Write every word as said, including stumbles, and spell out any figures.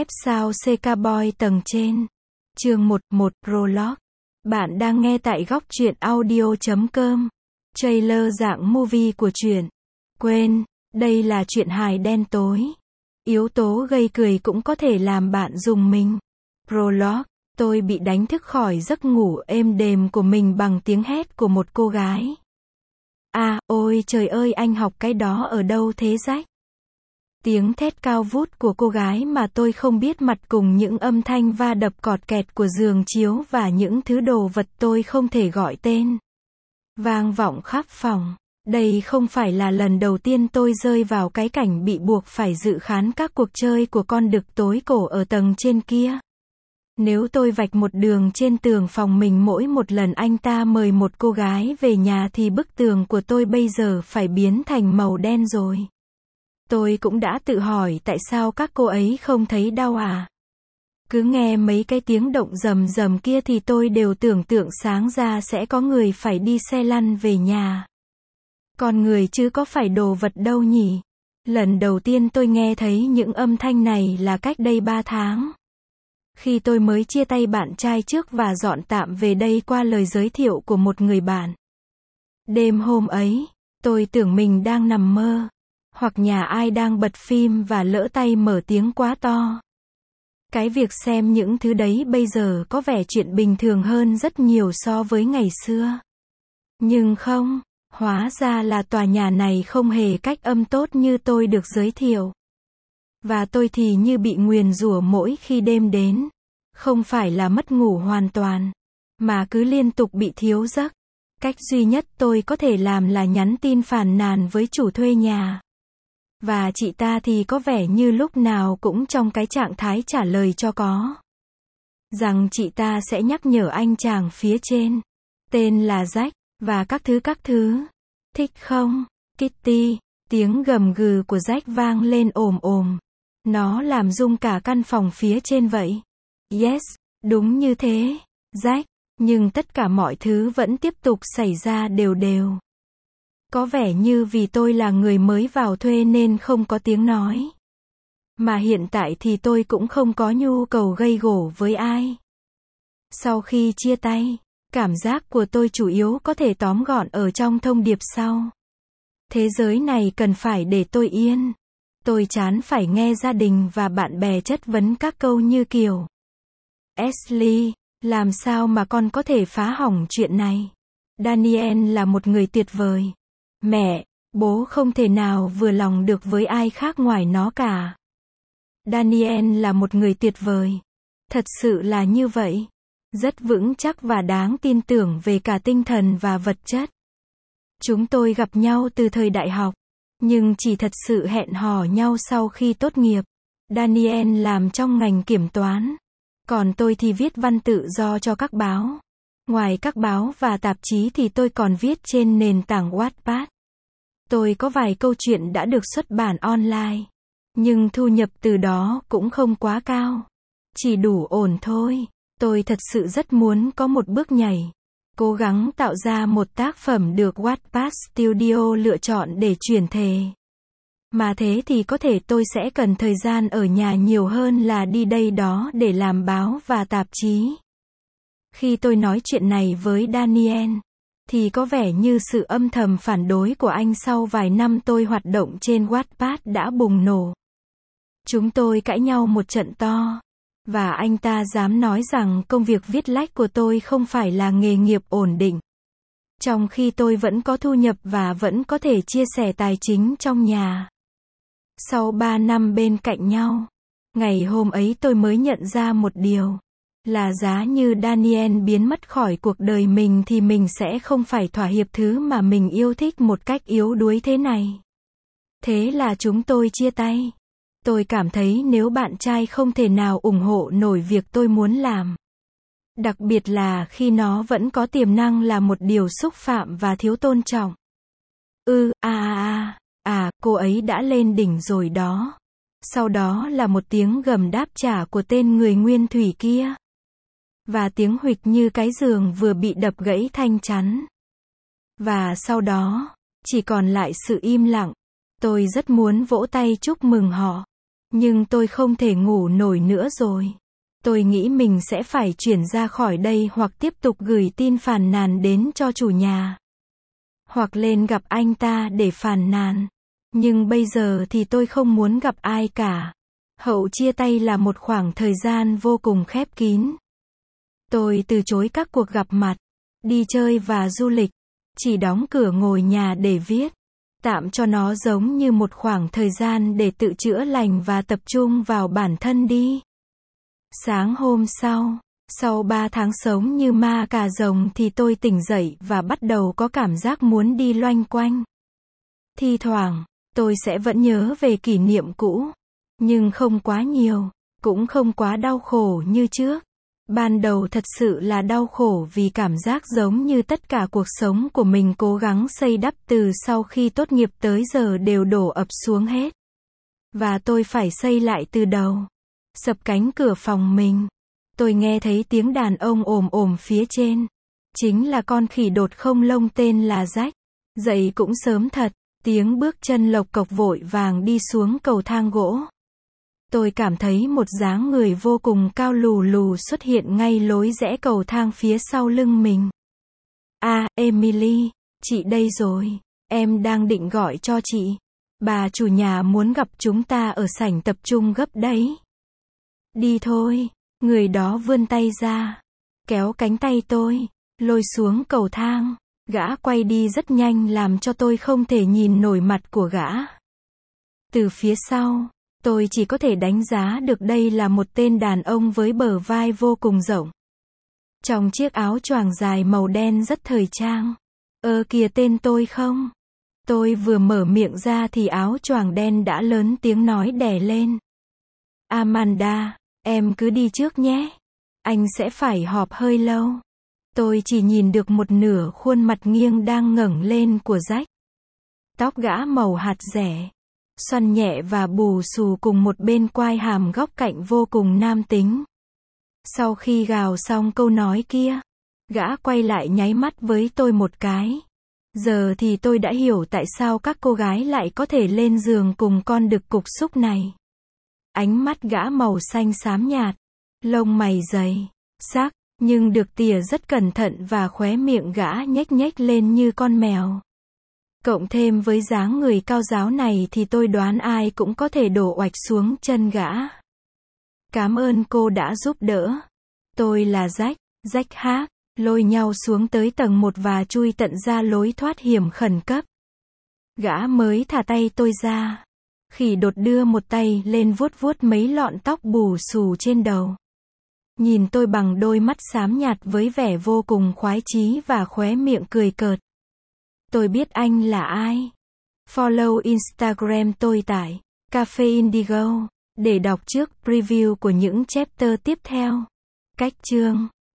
Thép sao xê ca Boy tầng trên. Chương một, một Prologue. Bạn đang nghe tại góc truyện audio chấm com. Trailer dạng movie của truyện. Quên, đây là truyện hài đen tối. Yếu tố gây cười cũng có thể làm bạn rùng mình. Prologue. Tôi bị đánh thức khỏi giấc ngủ êm đềm của mình bằng tiếng hét của một cô gái. À, ôi trời ơi, anh học cái đó ở đâu thế Jack? Tiếng thét cao vút của cô gái mà tôi không biết mặt cùng những âm thanh va đập cọt kẹt của giường chiếu và những thứ đồ vật tôi không thể gọi tên. Vang vọng khắp phòng. Đây không phải là lần đầu tiên tôi rơi vào cái cảnh bị buộc phải dự khán các cuộc chơi của con đực tối cổ ở tầng trên kia. Nếu tôi vạch một đường trên tường phòng mình mỗi một lần anh ta mời một cô gái về nhà thì bức tường của tôi bây giờ phải biến thành màu đen rồi. Tôi cũng đã tự hỏi tại sao các cô ấy không thấy đau à? Cứ nghe mấy cái tiếng động rầm rầm kia thì tôi đều tưởng tượng sáng ra sẽ có người phải đi xe lăn về nhà. Con người chứ có phải đồ vật đâu nhỉ? Lần đầu tiên tôi nghe thấy những âm thanh này là cách đây ba tháng. Khi tôi mới chia tay bạn trai trước và dọn tạm về đây qua lời giới thiệu của một người bạn. Đêm hôm ấy, tôi tưởng mình đang nằm mơ. Hoặc nhà ai đang bật phim và lỡ tay mở tiếng quá to. Cái việc xem những thứ đấy bây giờ có vẻ chuyện bình thường hơn rất nhiều so với ngày xưa. Nhưng không, hóa ra là tòa nhà này không hề cách âm tốt như tôi được giới thiệu. Và tôi thì như bị nguyền rủa mỗi khi đêm đến. Không phải là mất ngủ hoàn toàn, mà cứ liên tục bị thiếu giấc. Cách duy nhất tôi có thể làm là nhắn tin phàn nàn với chủ thuê nhà. Và chị ta thì có vẻ như lúc nào cũng trong cái trạng thái trả lời cho có. Rằng chị ta sẽ nhắc nhở anh chàng phía trên. Tên là Jack, và các thứ các thứ. Thích không, Kitty? Tiếng gầm gừ của Jack vang lên ồm ồm. Nó làm rung cả căn phòng phía trên vậy. Yes, đúng như thế, Jack. Nhưng tất cả mọi thứ vẫn tiếp tục xảy ra đều đều. Có vẻ như vì tôi là người mới vào thuê nên không có tiếng nói. Mà hiện tại thì tôi cũng không có nhu cầu gây gổ với ai. Sau khi chia tay, cảm giác của tôi chủ yếu có thể tóm gọn ở trong thông điệp sau. Thế giới này cần phải để tôi yên. Tôi chán phải nghe gia đình và bạn bè chất vấn các câu như kiểu: Ashley, làm sao mà con có thể phá hỏng chuyện này? Daniel là một người tuyệt vời. Mẹ, bố không thể nào vừa lòng được với ai khác ngoài nó cả. Daniel là một người tuyệt vời. Thật sự là như vậy. Rất vững chắc và đáng tin tưởng về cả tinh thần và vật chất. Chúng tôi gặp nhau từ thời đại học, nhưng chỉ thật sự hẹn hò nhau sau khi tốt nghiệp. Daniel làm trong ngành kiểm toán. Còn tôi thì viết văn tự do cho các báo. Ngoài các báo và tạp chí thì tôi còn viết trên nền tảng Wattpad. Tôi có vài câu chuyện đã được xuất bản online. Nhưng thu nhập từ đó cũng không quá cao. Chỉ đủ ổn thôi. Tôi thật sự rất muốn có một bước nhảy. Cố gắng tạo ra một tác phẩm được Wattpad Studio lựa chọn để chuyển thể. Mà thế thì có thể tôi sẽ cần thời gian ở nhà nhiều hơn là đi đây đó để làm báo và tạp chí. Khi tôi nói chuyện này với Daniel, thì có vẻ như sự âm thầm phản đối của anh sau vài năm tôi hoạt động trên Wattpad đã bùng nổ. Chúng tôi cãi nhau một trận to. Và anh ta dám nói rằng công việc viết lách của tôi không phải là nghề nghiệp ổn định. Trong khi tôi vẫn có thu nhập và vẫn có thể chia sẻ tài chính trong nhà. Sau ba năm bên cạnh nhau, ngày hôm ấy tôi mới nhận ra một điều. Là giá như Daniel biến mất khỏi cuộc đời mình thì mình sẽ không phải thỏa hiệp thứ mà mình yêu thích một cách yếu đuối thế này. Thế là chúng tôi chia tay. Tôi cảm thấy nếu bạn trai không thể nào ủng hộ nổi việc tôi muốn làm. Đặc biệt là khi nó vẫn có tiềm năng là một điều xúc phạm và thiếu tôn trọng. Ừ, à à à, à, cô ấy đã lên đỉnh rồi đó. Sau đó là một tiếng gầm đáp trả của tên người nguyên thủy kia. Và tiếng huỵch như cái giường vừa bị đập gãy thanh chắn. Và sau đó, chỉ còn lại sự im lặng. Tôi rất muốn vỗ tay chúc mừng họ. Nhưng tôi không thể ngủ nổi nữa rồi. Tôi nghĩ mình sẽ phải chuyển ra khỏi đây hoặc tiếp tục gửi tin phàn nàn đến cho chủ nhà. Hoặc lên gặp anh ta để phàn nàn. Nhưng bây giờ thì tôi không muốn gặp ai cả. Hậu chia tay là một khoảng thời gian vô cùng khép kín. Tôi từ chối các cuộc gặp mặt, đi chơi và du lịch. Chỉ đóng cửa ngồi nhà để viết. Tạm cho nó giống như một khoảng thời gian để tự chữa lành và tập trung vào bản thân đi. Sáng hôm sau, sau ba tháng sống như ma cà rồng thì tôi tỉnh dậy và bắt đầu có cảm giác muốn đi loanh quanh. Thi thoảng, tôi sẽ vẫn nhớ về kỷ niệm cũ. Nhưng không quá nhiều, cũng không quá đau khổ như trước. Ban đầu thật sự là đau khổ vì cảm giác giống như tất cả cuộc sống của mình cố gắng xây đắp từ sau khi tốt nghiệp tới giờ đều đổ ập xuống hết. Và tôi phải xây lại từ đầu. Sập cánh cửa phòng mình. Tôi nghe thấy tiếng đàn ông ồm ồm phía trên. Chính là con khỉ đột không lông tên là Jack. Dậy cũng sớm thật. Tiếng bước chân lộc cộc vội vàng đi xuống cầu thang gỗ. Tôi cảm thấy một dáng người vô cùng cao lù lù xuất hiện ngay lối rẽ cầu thang phía sau lưng mình. À, Emily, chị đây rồi. Em đang định gọi cho chị. Bà chủ nhà muốn gặp chúng ta ở sảnh tập trung gấp đấy. Đi thôi. Người đó vươn tay ra. Kéo cánh tay tôi. Lôi xuống cầu thang. Gã quay đi rất nhanh làm cho tôi không thể nhìn nổi mặt của gã. Từ phía sau, tôi chỉ có thể đánh giá được đây là một tên đàn ông với bờ vai vô cùng rộng. Trong chiếc áo choàng dài màu đen rất thời trang. Ơ kìa tên tôi không? Tôi vừa mở miệng ra thì áo choàng đen đã lớn tiếng nói đè lên. Amanda, em cứ đi trước nhé. Anh sẽ phải họp hơi lâu. Tôi chỉ nhìn được một nửa khuôn mặt nghiêng đang ngẩng lên của Jack. Tóc gã màu hạt rẻ, xoăn nhẹ và bù xù cùng một bên quai hàm góc cạnh vô cùng nam tính. Sau khi gào xong câu nói kia, gã quay lại nháy mắt với tôi một cái. Giờ thì tôi đã hiểu tại sao các cô gái lại có thể lên giường cùng con đực cục xúc này. Ánh mắt gã màu xanh xám nhạt, lông mày dày, sắc, nhưng được tỉa rất cẩn thận và khóe miệng gã nhếch nhếch lên như con mèo. Cộng thêm với dáng người cao ráo này thì tôi đoán ai cũng có thể đổ oạch xuống chân gã. Cảm ơn cô đã giúp đỡ. Tôi là Jack, Jack hát, lôi nhau xuống tới tầng một và chui tận ra lối thoát hiểm khẩn cấp. Gã mới thả tay tôi ra. Khỉ đột đưa một tay lên vuốt vuốt mấy lọn tóc bù xù trên đầu. Nhìn tôi bằng đôi mắt xám nhạt với vẻ vô cùng khoái chí và khóe miệng cười cợt. Tôi biết anh là ai. Follow Instagram tôi tại Cafe Indigo để đọc trước preview của những chapter tiếp theo. Cách chương